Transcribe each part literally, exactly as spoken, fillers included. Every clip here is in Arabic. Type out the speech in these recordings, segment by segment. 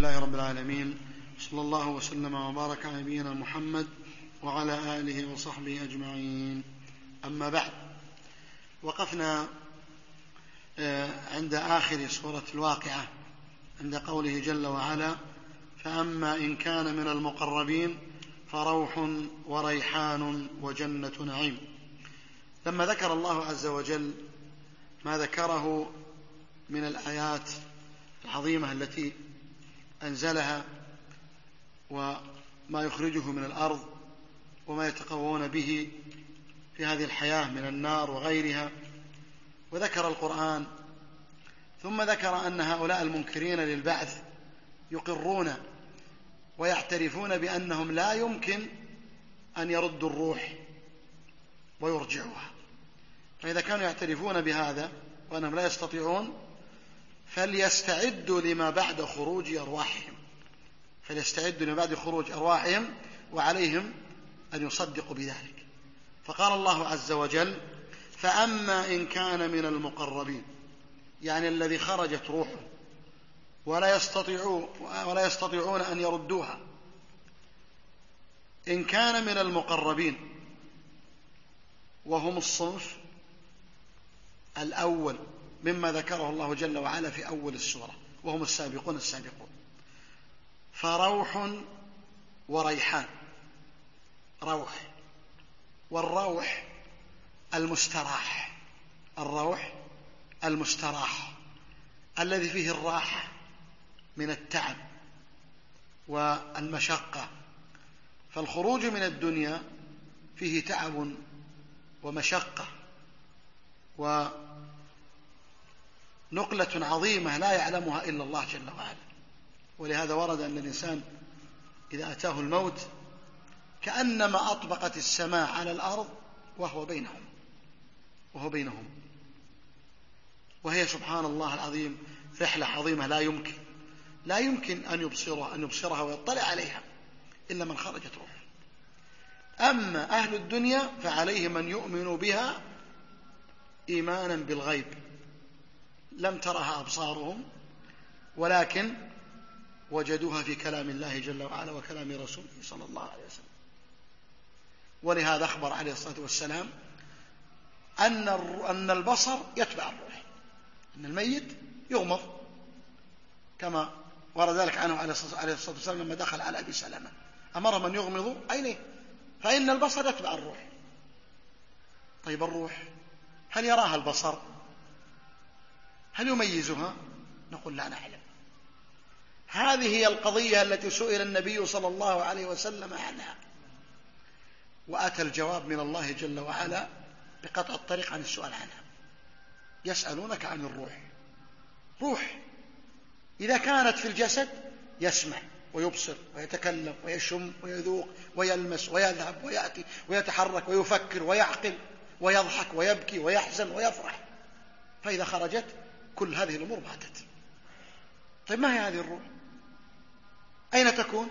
لله رب العالمين، صلى الله وسلم وبارك على نبينا محمد وعلى آله وصحبه أجمعين. أما بعد، وقفنا عند آخر سورة الواقعة عند قوله جل وعلا: فأما إن كان من المقربين فروح وريحان وجنة نعيم. لما ذكر الله عز وجل ما ذكره من الآيات العظيمة التي أنزلها وما يخرجه من الأرض وما يتقوون به في هذه الحياة من النار وغيرها، وذكر القرآن، ثم ذكر أن هؤلاء المنكرين للبعث يقرون ويعترفون بأنهم لا يمكن أن يردوا الروح ويرجعوها. فإذا كانوا يعترفون بهذا وأنهم لا يستطيعون فليستعدوا لما بعد خروج أرواحهم فليستعدوا لما بعد خروج أرواحهم وعليهم أن يصدقوا بذلك. فقال الله عز وجل: فأما إن كان من المقربين، يعني الذي خرجت روحه ولا يستطيعون, ولا يستطيعون أن يردوها. إن كان من المقربين وهم الصنف الأول مما ذكره الله جل وعلا في أول السورة، وهم السابقون السابقون، فروح وريحان. روح، والروح المستراح، الروح المستراح الذي فيه الراحة من التعب والمشقة. فالخروج من الدنيا فيه تعب ومشقة ونقلة عظيمة لا يعلمها إلا الله جل وعلا. ولهذا ورد أن الإنسان إذا أتاه الموت كأنما أطبقت السماء على الأرض وهو بينهم وهو بينهم وهي سبحان الله العظيم رحلة عظيمة لا يمكن لا يمكن أن يبصرها أن يبصرها ويطلع عليها إلا من خرجت روحه. أما أهل الدنيا فعليهم أن يؤمنوا بها إيمانا بالغيب، لم ترها أبصارهم ولكن وجدوها في كلام الله جل وعلا وكلام رسوله صلى الله عليه وسلم. ولهذا أخبر عليه الصلاة والسلام أن أن البصر يتبع الروح، أن الميت يغمض، كما ورد ذلك عنه عليه الصلاة والسلام لما دخل على أبي سلمة أمرهم أن يغمضوا عينيه فإن البصر يتبع الروح. طيب الروح هل يراها البصر؟ هل يميزها؟ نقول لا نعلم. هذه هي القضية التي سئل النبي صلى الله عليه وسلم عنها، وأتى الجواب من الله جل وعلا بقطع الطريق عن السؤال عنها. يسألونك عن الروح. روح إذا كانت في الجسد يسمع ويبصر ويتكلم ويشم ويذوق ويلمس ويذهب ويأتي ويتحرك ويفكر ويعقل ويضحك ويبكي ويحزن ويفرح. فإذا خرجت كل هذه الأمور ماتت. طيب ما هي هذه الروح؟ أين تكون؟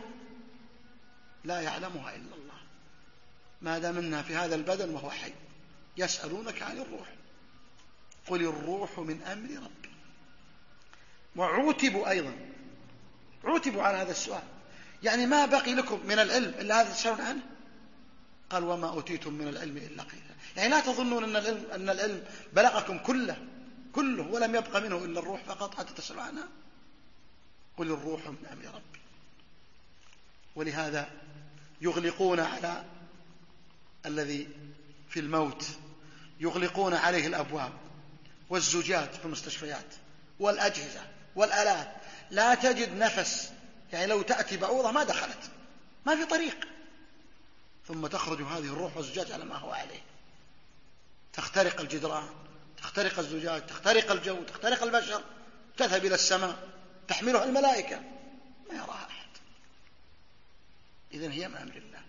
لا يعلمها إلا الله، ما دام منها في هذا البدن وهو حي. يسألونك عن الروح قل الروح من أمر ربي. وعوتبوا أيضا عوتبوا على هذا السؤال، يعني ما بقي لكم من العلم إلا هذا تسألون عنه. قال وما أوتيتم من العلم إلا قليلا. يعني لا تظنون أن العلم, أن العلم بلغكم كله كله ولم يبقى منه إلا الروح فقط حتى تسألوا عنها. قل الروح من أمر ربي. ولهذا يغلقون على الذي في الموت، يغلقون عليه الأبواب والزجاج في المستشفيات والأجهزة والآلات، لا تجد نفس، يعني لو تأتي بعوضة ما دخلت، ما في طريق. ثم تخرج هذه الروح والزجاج على ما هو عليه، تخترق الجدران، تخترق الزجاج، تخترق الجو، تخترق البشر، تذهب إلى السماء، تحملها الملائكة ما يراها أحد. إذن هي من أمر الله.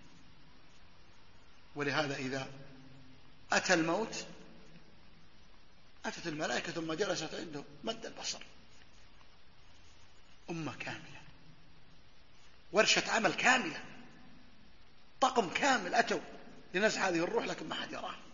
ولهذا إذا أتى الموت أتت الملائكة ثم جلست عنده مد البصر. أمة كاملة، ورشة عمل كاملة، طقم كامل أتوا لنزع هذه الروح لكن ما حد يراها.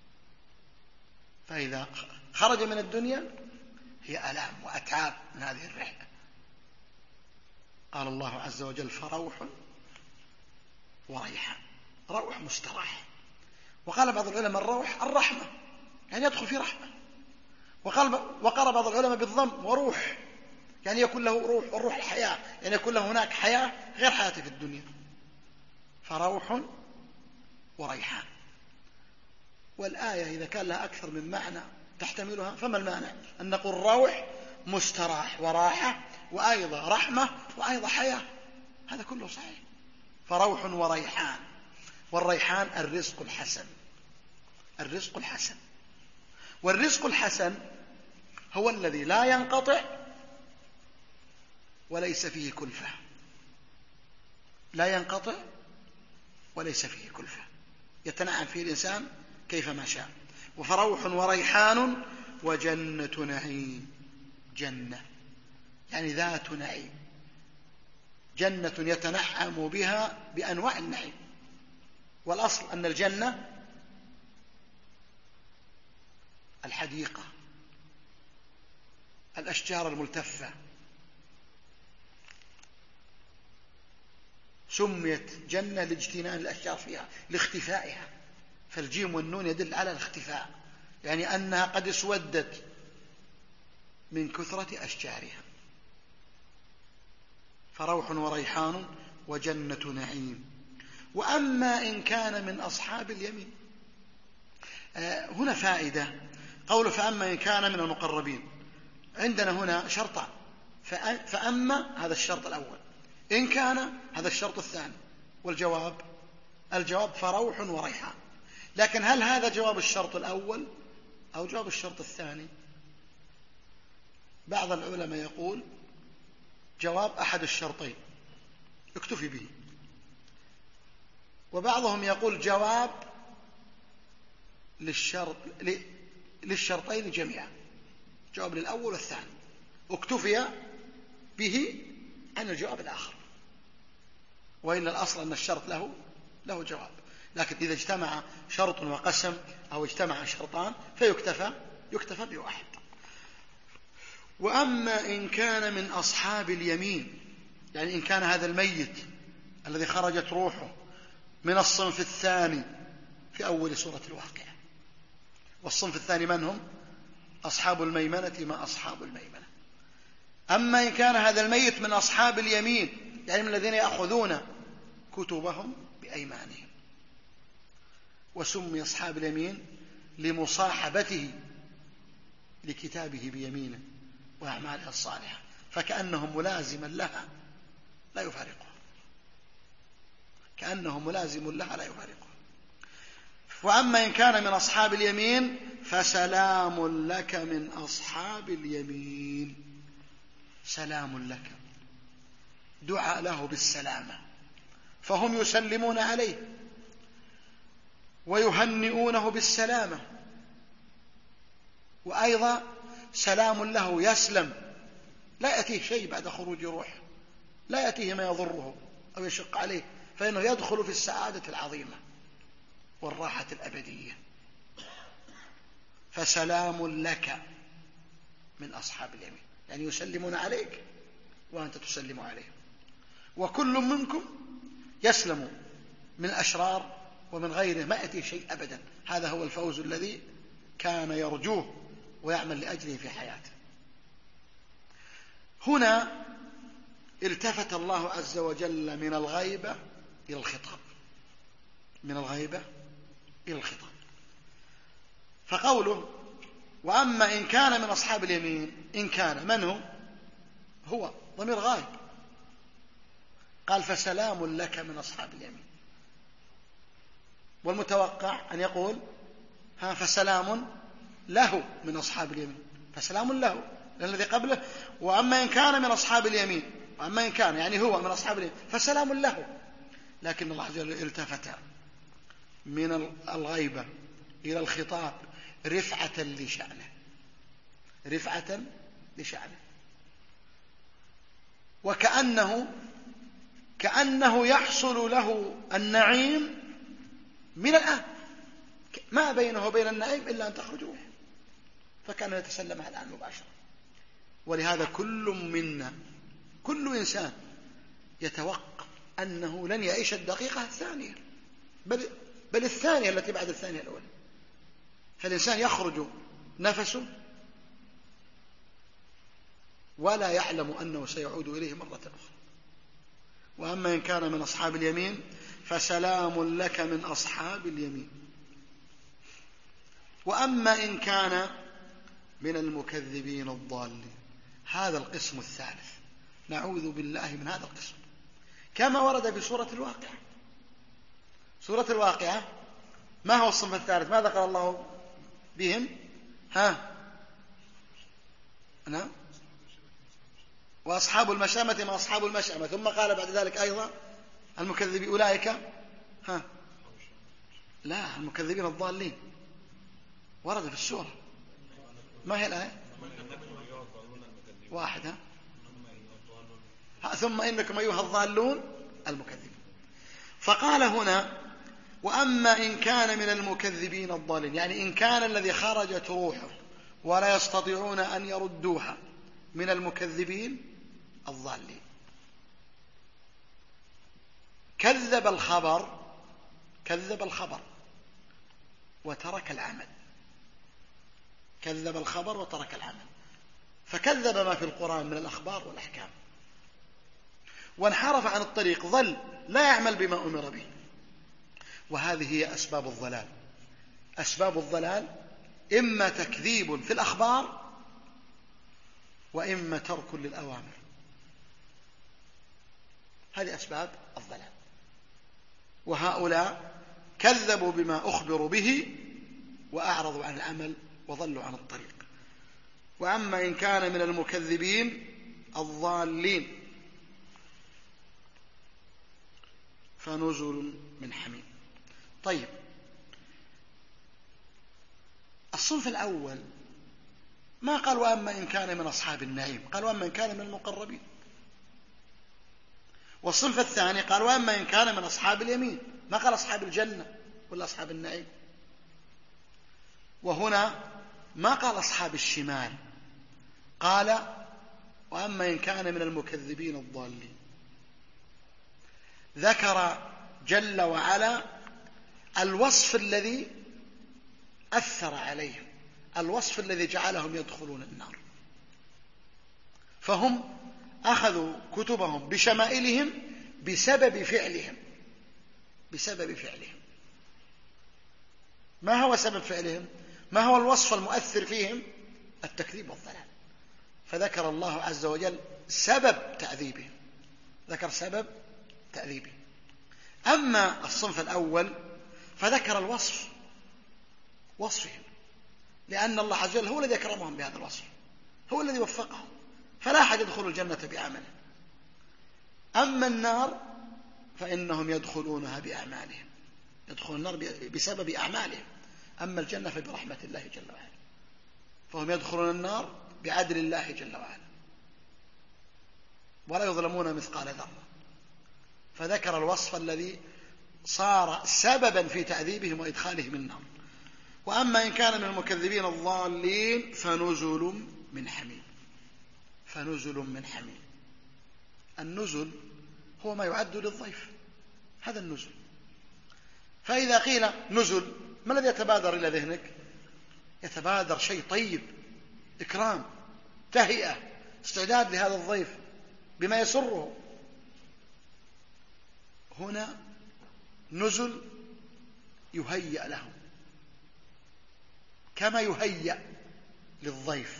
فإذا خرج من الدنيا هي ألام وأتعاب من هذه الرحلة. قال الله عز وجل فروح وريحان، روح مستراح. وقال بعض العلماء الروح الرحمة، يعني يدخل في رحمة. وقال وقال بعض العلماء بالضم وروح، يعني يكون له روح، والروح الحياة، يعني يكون له هناك حياة غير حياته في الدنيا. فروح وريحان. والآية إذا كان لها أكثر من معنى تحتملها فما المانع أن نقول روح مستراح وراحة وأيضا رحمة وأيضا حياة، هذا كله صحيح. فروح وريحان. والريحان الرزق الحسن، الرزق الحسن. والرزق الحسن هو الذي لا ينقطع وليس فيه كلفة، لا ينقطع وليس فيه كلفة، يتنعم فيه الإنسان كيفما شاء. وفروح وريحان وجنة نعيم، جنة يعني ذات نعيم، جنة يتنعم بها بأنواع النعيم. والأصل أن الجنة الحديقة، الأشجار الملتفة، سميت جنة لاجتنان الأشجار فيها لاختفائها، فالجيم والنون يدل على الاختفاء، يعني أنها قد اسودت من كثرة أشجارها. فروح وريحان وجنة نعيم. وأما إن كان من أصحاب اليمين، آه هنا فائدة، قول فأما إن كان من المقربين، عندنا هنا شرطان، فأما هذا الشرط الأول، إن كان هذا الشرط الثاني، والجواب الجواب فروح وريحان. لكن هل هذا جواب الشرط الأول أو جواب الشرط الثاني؟ بعض العلماء يقول جواب أحد الشرطين اكتفي به، وبعضهم يقول جواب للشرط للشرطين جميعا، جواب للأول والثاني، اكتفي به عن الجواب الآخر. وإلا الأصل أن الشرط له له جواب، لكن إذا اجتمع شرط وقسم أو اجتمع شرطان فيكتفى يكتفى بواحد. وأما إن كان من أصحاب اليمين، يعني إن كان هذا الميت الذي خرجت روحه من الصنف الثاني في أول سورة الواقعة، والصنف الثاني من هم؟ أصحاب الميمنة ما أصحاب الميمنة. أما إن كان هذا الميت من أصحاب اليمين، يعني من الذين يأخذون كتبهم بأيمانهم، وسمي أصحاب اليمين لمصاحبته لكتابه بيمينه وأعماله الصالحة، فكأنه ملازما لها لا يفارقها، كأنه ملازم لها لا يفارقها. وأما إن كان من أصحاب اليمين فسلام لك من أصحاب اليمين. سلام لك، دعاء له بالسلامة، فهم يسلمون عليه ويهنئونه بالسلامة، وأيضا سلام له يسلم، لا يأتيه شيء بعد خروج روح، لا يأتيه ما يضره أو يشق عليه، فإنه يدخل في السعادة العظيمة والراحة الأبدية. فسلام لك من أصحاب اليمين، يعني يسلمون عليك وأنت تسلم عليهم، وكل منكم يسلم من الأشرار ومن غيره، ما يأتيه شيء أبدا. هذا هو الفوز الذي كان يرجوه ويعمل لأجله في حياته. هنا التفت الله عز وجل من الغيبة إلى الخطاب، من الغيبة إلى الخطاب، فقوله وأما إن كان من أصحاب اليمين، إن كان من هو؟ هو ضمير غائب، قال فسلام لك من أصحاب اليمين، والمتوقع أن يقول ها فسلام له من أصحاب اليمين، فسلام له، لأن الذي قبله وأما إن كان من أصحاب اليمين، وأما إن كان يعني هو من أصحاب اليمين فسلام له. لكن الله عز وجل التفت من الغيبة إلى الخطاب رفعة لشأنه، رفعة لشأنه، وكأنه كأنه يحصل له النعيم من الآن، ما بينه وبين النعيم إلا أن تخرج روحه، فكان يتسلمها الآن مباشرة. ولهذا كل منا، كل إنسان يتوقع أنه لن يعيش الدقيقة الثانية، بل, بل الثانية التي بعد الثانية الأولى. فالإنسان يخرج نفسه ولا يعلم أنه سيعود إليه مرة أخرى. وأما إن كان من أصحاب اليمين فسلام لك من أصحاب اليمين. وأما إن كان من المكذبين الضالين، هذا القسم الثالث، نعوذ بالله من هذا القسم، كما ورد في سورة الواقعة. سورة الواقعة ما هو الصنف الثالث؟ ماذا قال الله بهم؟ ها نعم، وأصحاب المشأمة ما أصحاب المشأمة، ثم قال بعد ذلك أيضا المكذبين أولئك ها لا المكذبين الضالين، ورد في السورة. ما هي الآية؟ واحدة ثم إنكم أيها الضالون المكذبين. فقال هنا وأما إن كان من المكذبين الضالين، يعني إن كان الذي خرجت روحه ولا يستطيعون أن يردوها من المكذبين الضالين. كذب الخبر كذب الخبر وترك العمل، كذب الخبر وترك العمل، فكذب ما في القرآن من الأخبار والأحكام، وانحرف عن الطريق، ظل لا يعمل بما أمر به. وهذه هي أسباب الضلال. أسباب الضلال إما تكذيب في الأخبار وإما ترك للأوامر، هذه أسباب الضلال. وهؤلاء كذبوا بما أخبروا به وأعرضوا عن العمل وضلوا عن الطريق. وأما إن كان من المكذبين الضالين فنزل من حميم. طيب، الصنف الأول ما قال وأما إن كان من أصحاب النعيم، قال وأما إن كان من المقربين. والصنف الثاني قال وأما إن كان من أصحاب اليمين، ما قال أصحاب الجنة ولا أصحاب النعيم. وهنا ما قال أصحاب الشمال، قال وأما إن كان من المكذبين الضالين. ذكر جل وعلا الوصف الذي أثر عليهم، الوصف الذي جعلهم يدخلون النار. فهم أخذوا كتبهم بشمائلهم بسبب فعلهم، بسبب فعلهم. ما هو سبب فعلهم؟ ما هو الوصف المؤثر فيهم؟ التكذيب والضلال. فذكر الله عز وجل سبب تأذيبهم، ذكر سبب تأذيبهم. أما الصنف الأول فذكر الوصف، وصفهم، لأن الله عز وجل هو الذي أكرمهم بهذا الوصف، هو الذي وفقهم، فلا أحد يدخل الجنة بعمله. أما النار فإنهم يدخلونها بأعمالهم، يدخلون النار بسبب أعمالهم. أما الجنة فبرحمة الله جل وعلا، فهم يدخلون النار بعدل الله جل وعلا ولا يظلمون مثقال ذرة. فذكر الوصف الذي صار سببا في تعذيبهم وإدخالهم النار. وأما إن كان من المكذبين الضالين فنزل من حميم. فنزل من حميم، النزل هو ما يعد للضيف، هذا النزل. فإذا قيل نزل ما الذي يتبادر إلى ذهنك؟ يتبادر شيء طيب، إكرام، تهيئة، استعداد لهذا الضيف بما يسره. هنا نزل يهيأ له كما يهيأ للضيف،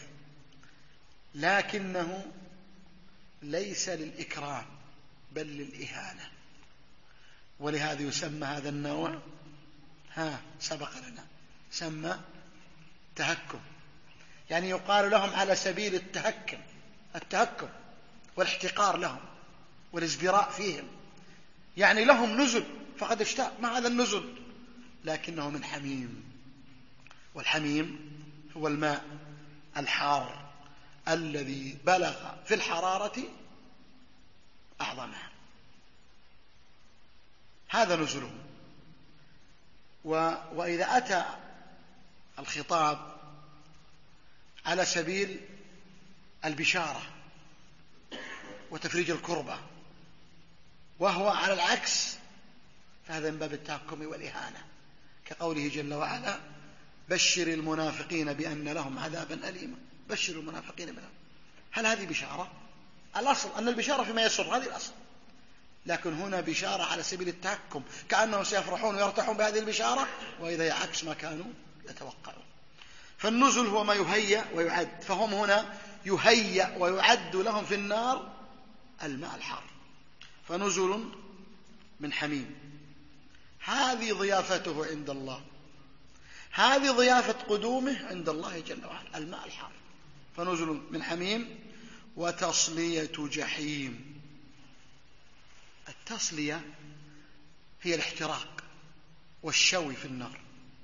لكنه ليس للإكرام بل للإهانة. ولهذا يسمى هذا النوع ها سبق لنا سمى تهكم، يعني يقال لهم على سبيل التهكم، التهكم والاحتقار لهم والازدراء فيهم، يعني لهم نزل فقد اشتاق مع هذا النزل، لكنه من حميم. والحميم هو الماء الحار الذي بلغ في الحرارة أعظمها، هذا نزلهم. و... وإذا أتى الخطاب على سبيل البشارة وتفريج الكربة وهو على العكس فهذا من باب التهكم والإهانة، كقوله جل وعلا بشر المنافقين بأن لهم عذابا أليما. بشر المنافقين بأن. هل هذه بشارة؟ الأصل أن البشارة فيما يسر، هذه الأصل، لكن هنا بشارة على سبيل التهكم، كأنهم سيفرحون ويرتاحون بهذه البشارة وإذا عكس ما كانوا يتوقعون. فالنزل هو ما يهيأ ويعد، فهم هنا يهيأ ويعد لهم في النار الماء الحار. فنزل من حميم، هذه ضيافته عند الله، هذه ضيافة قدومه عند الله جل وعلا، الماء الحار. فنزل من حميم وتصلية جحيم. التصلية هي الاحتراق والشوي في النار.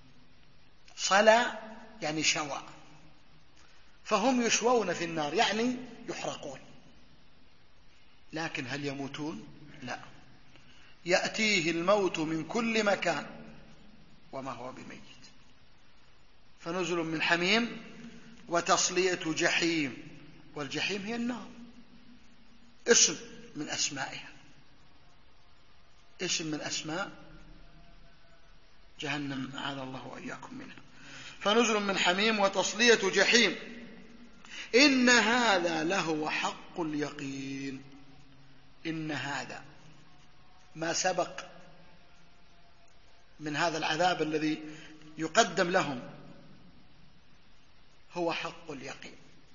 صلى يعني شوى، فهم يشوون في النار يعني يحرقون، لكن هل يموتون؟ لا، يأتيه الموت من كل مكان وما هو بميت. فنزل من حميم وتصلية جحيم، والجحيم هي النار، اسم من أسمائها، اسم من أسماء جهنم أعاذ الله وإياكم منها. فنزل من حميم وتصلية جحيم، إن هذا لهو حق اليقين. إن هذا ما سبق من هذا العذاب الذي يقدم لهم هو حق اليقين،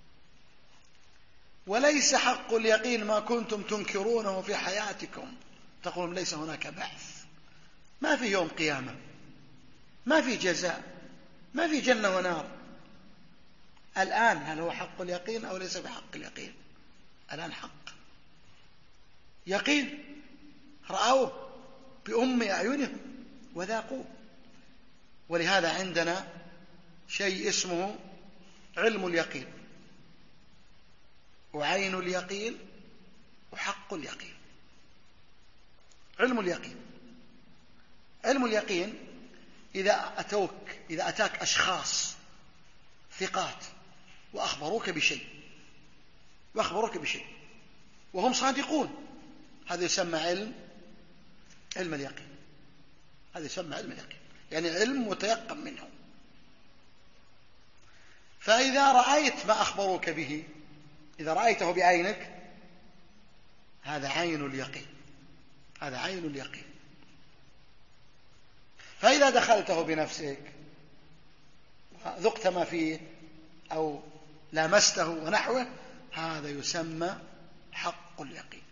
وليس حق اليقين ما كنتم تنكرونه في حياتكم، تقولون ليس هناك بعث، ما في يوم قيامة، ما في جزاء، ما في جنة ونار. الآن هل هو حق اليقين أو ليس بحق اليقين؟ الآن حق يقين، رأوه بأم أعينهم وذاقوه. ولهذا عندنا شيء اسمه علم اليقين وعين اليقين وحق اليقين. علم اليقين، علم اليقين إذا أتوك إذا أتاك أشخاص ثقات وأخبروك بشيء وأخبروك بشيء وهم صادقون، هذا يسمى علم علم اليقين. هذا يسمى علم اليقين، يعني علم متيقن منه. فإذا رأيت ما أخبروك به، إذا رأيته بعينك، هذا عين اليقين، هذا عين اليقين. فإذا دخلته بنفسك وذقت ما فيه أو لامسته ونحوه، هذا يسمى حق اليقين.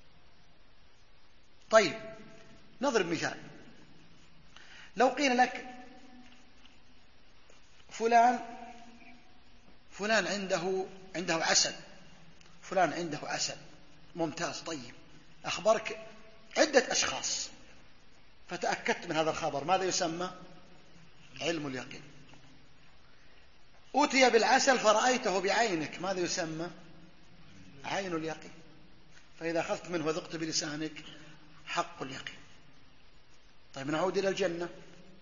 طيب نضرب مثال. لو قيل لك فلان فلان عنده عنده عسل، فلان عنده عسل ممتاز طيب، أخبرك عدة أشخاص فتأكدت من هذا الخبر، ماذا يسمى؟ علم اليقين. أوتي بالعسل فرأيته بعينك، ماذا يسمى؟ عين اليقين. فإذا أخذت منه وذقت بلسانك، حق اليقين. طيب نعود إلى الجنة.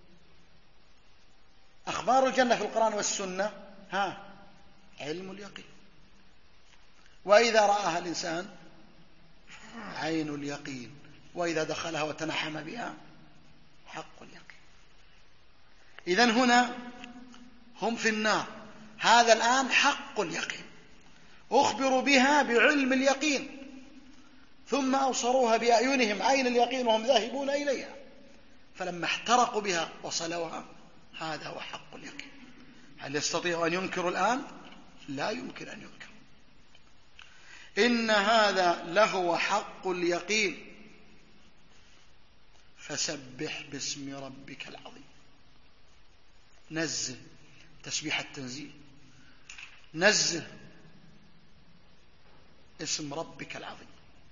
أخبار الجنة في القرآن والسنة، ها، علم اليقين. وإذا رآها الإنسان، عين اليقين. وإذا دخلها وتنعم بها، حق اليقين. إذن هنا هم في النار، هذا الآن حق اليقين، أخبروا بها بعلم اليقين، ثم أبصروها بأعينهم عين اليقين وهم ذاهبون إليها، فلما احترقوا بها وصلوها، هذا هو حق اليقين. هل يستطيع أن ينكر الآن؟ لا يمكن أن ينكر. إن هذا لهو حق اليقين فسبح باسم ربك العظيم. نزه تسبيح التنزيه، نزه اسم ربك العظيم.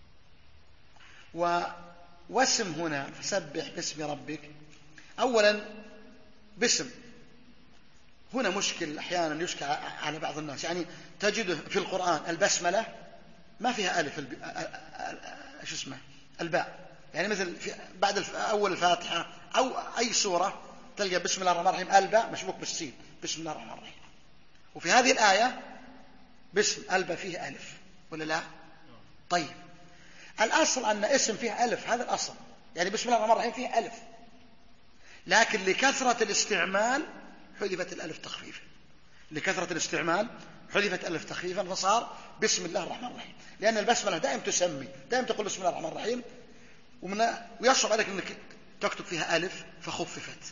واسم هنا فسبح باسم ربك، أولا باسم هنا مشكل أحيانا يشكل على بعض الناس، يعني تجده في القرآن البسملة ما فيها ألف الب... شو اسمه الباء، يعني مثل في بعد الف... أول الفاتحة أو أي سورة تلقى بسم الله الرحمن الرحيم الباء مشبوك بالسين، بسم الله الرحمن الرحيم. وفي هذه الآية بسم الباء فيه ألف ولا لا؟ طيب الأصل أن اسم فيه ألف، هذا الأصل، يعني بسم الله الرحمن الرحيم فيه ألف، لكن لكثرة الاستعمال حذفت الألف تخفيفا، لكثرة الاستعمال حذفت ألف تخفيفا فصار بسم الله الرحمن الرحيم، لأن البسملة دائما تسمي، دائما تقول بسم الله الرحمن الرحيم، ويصعب عليك أنك تكتب فيها ألف فخففت.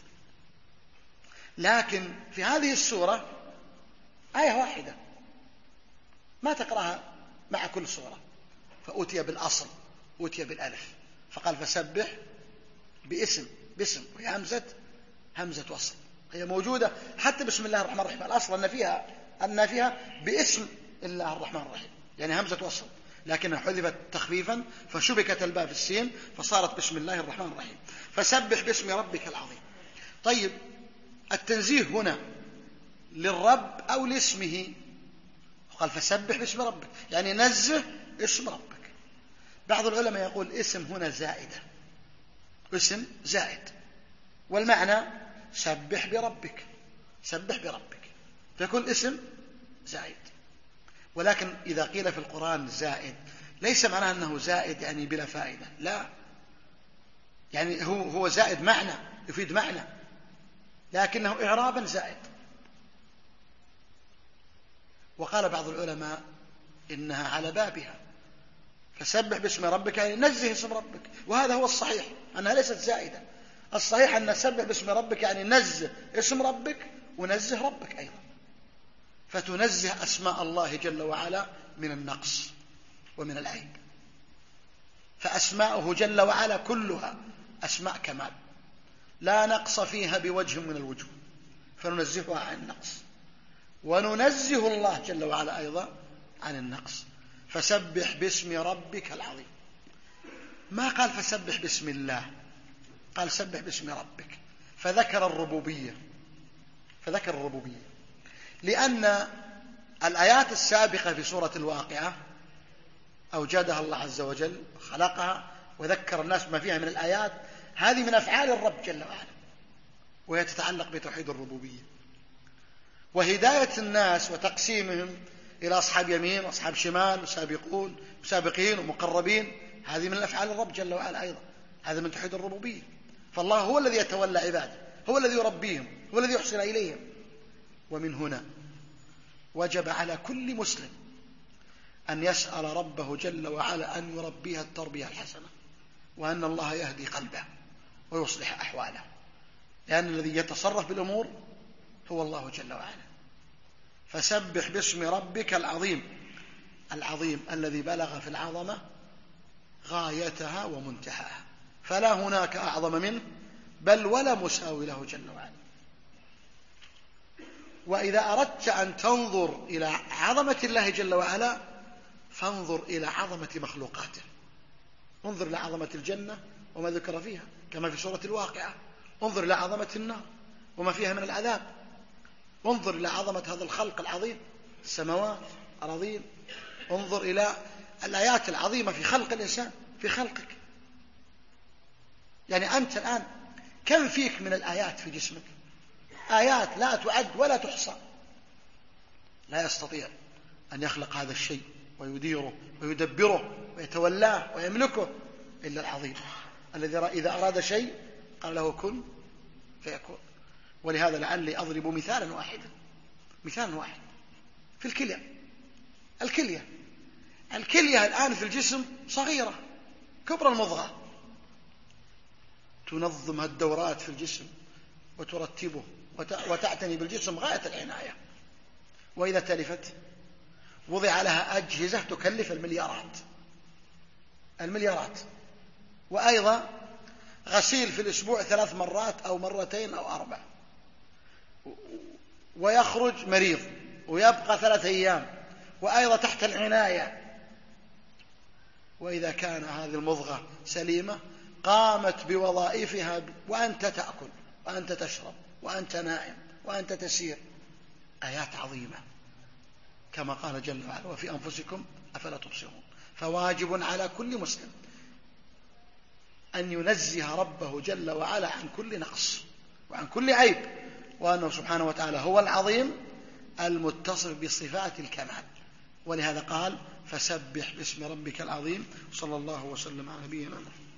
لكن في هذه السورة آية واحدة ما تقرأها مع كل سورة، فأتي بالأصل، أتي بالألف، فقال فسبح باسم، باسم وهي همزة همزة وصل، هي موجودة حتى بسم الله الرحمن الرحيم، الأصل أن فيها أن فيها باسم الله الرحمن الرحيم، يعني همزة وصل، لكنها حذفت تخفيفا فشبكت الباء في السين فصارت بسم الله الرحمن الرحيم. فسبح باسم ربك العظيم. طيب التنزيه هنا للرب أو لاسمه؟ قال فسبح باسم ربك، يعني نزه اسم ربك. بعض العلماء يقول اسم هنا زائدة، اسم زائد، والمعنى سبح بربك، سبح بربك، فيكون اسم زائد. ولكن إذا قيل في القرآن زائد ليس معناه أنه زائد يعني بلا فائدة، لا، يعني هو هو زائد معنى، يفيد معنى، لكنه إعرابا زائد. وقال بعض العلماء إنها على بابها، فسبح باسم ربك يعني نزه اسم ربك، وهذا هو الصحيح أنها ليست زائدة، الصحيح أن سبح باسم ربك يعني نزه اسم ربك ونزه ربك أيضا، فتنزه أسماء الله جل وعلا من النقص ومن العيب، فأسماؤه جل وعلا كلها أسماء كمال لا نقص فيها بوجه من الوجوه، فننزهها عن النقص، وننزه الله جل وعلا أيضا عن النقص. فسبح باسم ربك العظيم، ما قال فسبح باسم الله، قال سبح باسم ربك، فذكر الربوبية، فذكر الربوبية لأن الآيات السابقة في سورة الواقعة أوجدها الله عز وجل، خلقها وذكر الناس بما فيها من الآيات، هذه من أفعال الرب جل وعلا، وهي تتعلق بتوحيد الربوبية وهداية الناس وتقسيمهم إلى أصحاب يمين وأصحاب شمال وسابقون وسابقين ومقربين، هذه من الأفعال الرب جل وعلا أيضا، هذا من توحيد الربوبية. فالله هو الذي يتولى عباده، هو الذي يربيهم، هو الذي يحسن إليهم. ومن هنا وجب على كل مسلم أن يسأل ربه جل وعلا أن يربيها التربية الحسنة، وأن الله يهدي قلبه ويصلح أحواله، لأن الذي يتصرف بالأمور هو الله جل وعلا. فسبح باسم ربك العظيم، العظيم الذي بلغ في العظمة غايتها ومنتهاها، فلا هناك أعظم منه بل ولا مساوي له جل وعلا. وإذا أردت أن تنظر إلى عظمة الله جل وعلا فانظر إلى عظمة مخلوقاته، انظر إلى عظمة الجنة وما ذكر فيها كما في سورة الواقعة، انظر إلى عظمة النار وما فيها من العذاب، انظر إلى عظمة هذا الخلق العظيم، السماوات الأراضين، انظر إلى الآيات العظيمة في خلق الإنسان، في خلقك. يعني أنت الآن كم فيك من الآيات في جسمك؟ آيات لا تعد ولا تحصى. لا يستطيع أن يخلق هذا الشيء ويديره ويدبره ويتولاه ويملكه إلا العظيم الذي إذا أراد شيء قال له كن فيكون. ولهذا لعلي أضرب مثالا واحدا، مثالا واحد في الكلية. الكلية الكلية الآن في الجسم صغيرة كبر المضغة، تنظم الدورات في الجسم وترتبه وتعتني بالجسم غاية العناية، وإذا تلفت وضع لها أجهزة تكلف المليارات المليارات وأيضا غسيل في الأسبوع ثلاث مرات أو مرتين أو أربع، ويخرج مريض ويبقى ثلاث أيام وأيضا تحت العناية. وإذا كان هذه المضغة سليمة قامت بوظائفها وأنت تأكل وأنت تشرب وأنت نائم وأنت تسير. آيات عظيمة كما قال جل وعلا وفي أنفسكم أفلا تبصرون. فواجب على كل مسلم أن ينزه ربه جل وعلا عن كل نقص وعن كل عيب، وأنه سبحانه وتعالى هو العظيم المتصف بصفات الكمال ولهذا قال فسبح باسم ربك العظيم. صلى الله وسلم على نبينا محمد.